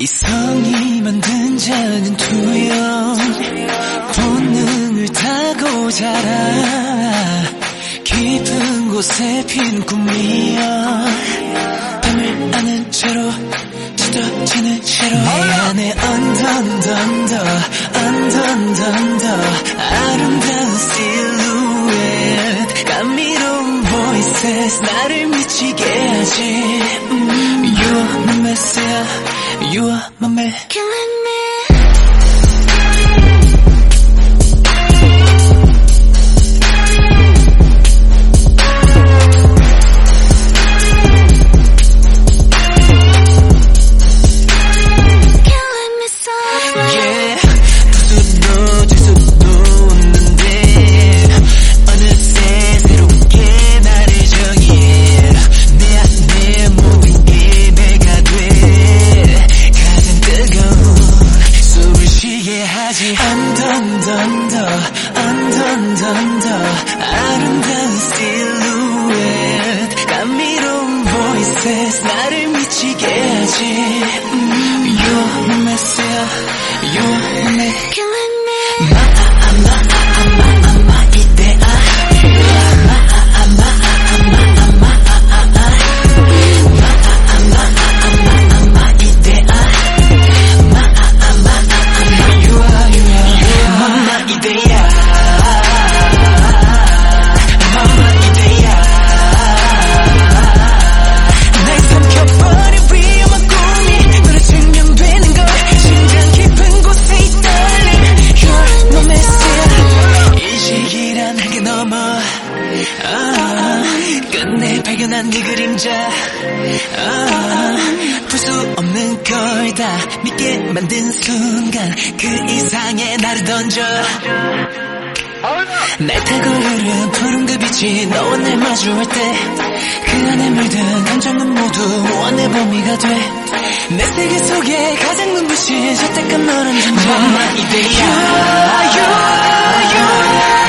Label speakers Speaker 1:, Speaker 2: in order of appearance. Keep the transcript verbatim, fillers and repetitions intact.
Speaker 1: 이성이 만든 작은 투영 본능을 타고 자라 깊은 곳에 핀 꿈이여 밤을 아는 채로 찢어지는 채로 내 안에 언더 언더 언더 언더 아름다운 실루엣 감미로운 voices 나를 미치게 하지 음, You are my messiah You are my man
Speaker 2: Killing me 언더 언더 언더 아름다운 실루엣 감미로운 voices 나를 미치게 하지 음, You are my messiah You are my man Killing me
Speaker 1: 마아 마아 마아 마아 이데아 마아 마아 마아 마아 발견한 네 그림자 아, 풀 수 없는 걸 다 믿게 만든 순간 그 이상의 나를 던져 날 타고 흐른 푸른 그 빛이 너와 날 마주할 때 그 안에 물든 감정은 모두 무한의 범위가 돼 내 세계 속에 가장 눈부신 선택한 너란 존재
Speaker 2: Mama
Speaker 1: 이데야 You are, you are